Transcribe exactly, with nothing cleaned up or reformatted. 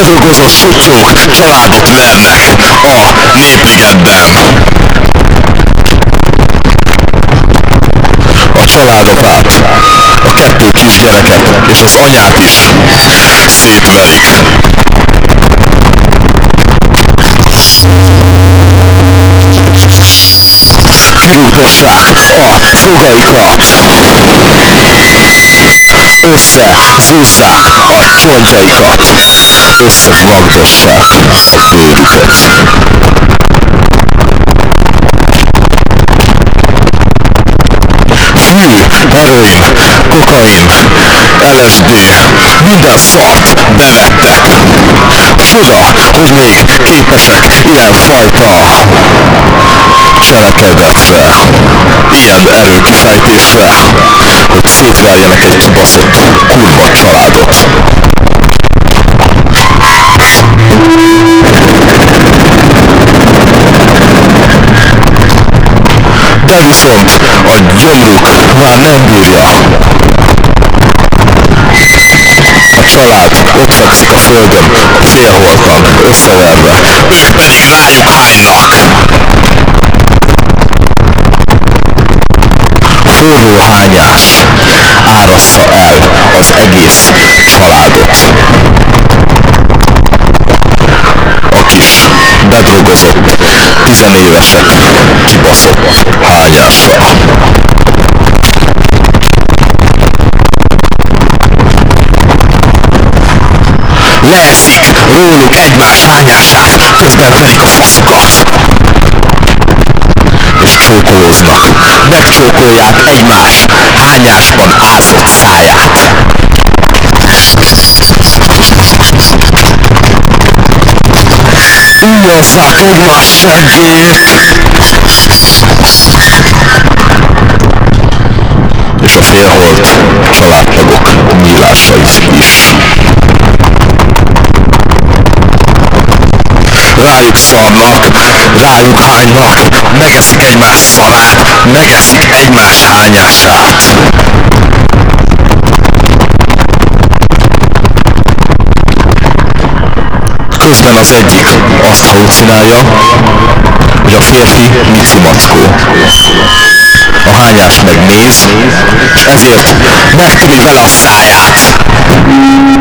bedolgozott sutyók családot vernek a Népligetben. A családapát, a kettő kisgyereket és az anyát is szétverik. Kirúgdossák a fogaikat, összezúzzák a csontjaikat, összevagdossák a bőrüket. Fű, heroin, kokain, el es dé, minden szart bevettek. Csoda, hogy még képesek ilyenfajta cselekedetre, ilyen erőkifejtésre, hogy szétverjenek egy kibaszott kurva családot. De viszont a gyomruk már nem bírja. A család ott fekszik a földön, félholtan, összeverve, ők pedig rájuk hánynak. Forró hányás árassza el az egész családot. A kis bedolgozott tizenévesek kibaszott hányása. Leeszik róluk egymás hányását, közben verik a faszukat. És csókolóznak, megcsókolják egymás hányásban ázott száját. Ujjazzák egymás seggét! És a félholt családtagok nyílásait is. Rájuk szarnak, rájuk hánynak, megeszik egymás szarát, megeszik egymás hányását. Közben az egyik azt halucinálja, hogy a férfi Mici Mackó. A hányás meg néz, és ezért megtöri vele a száját.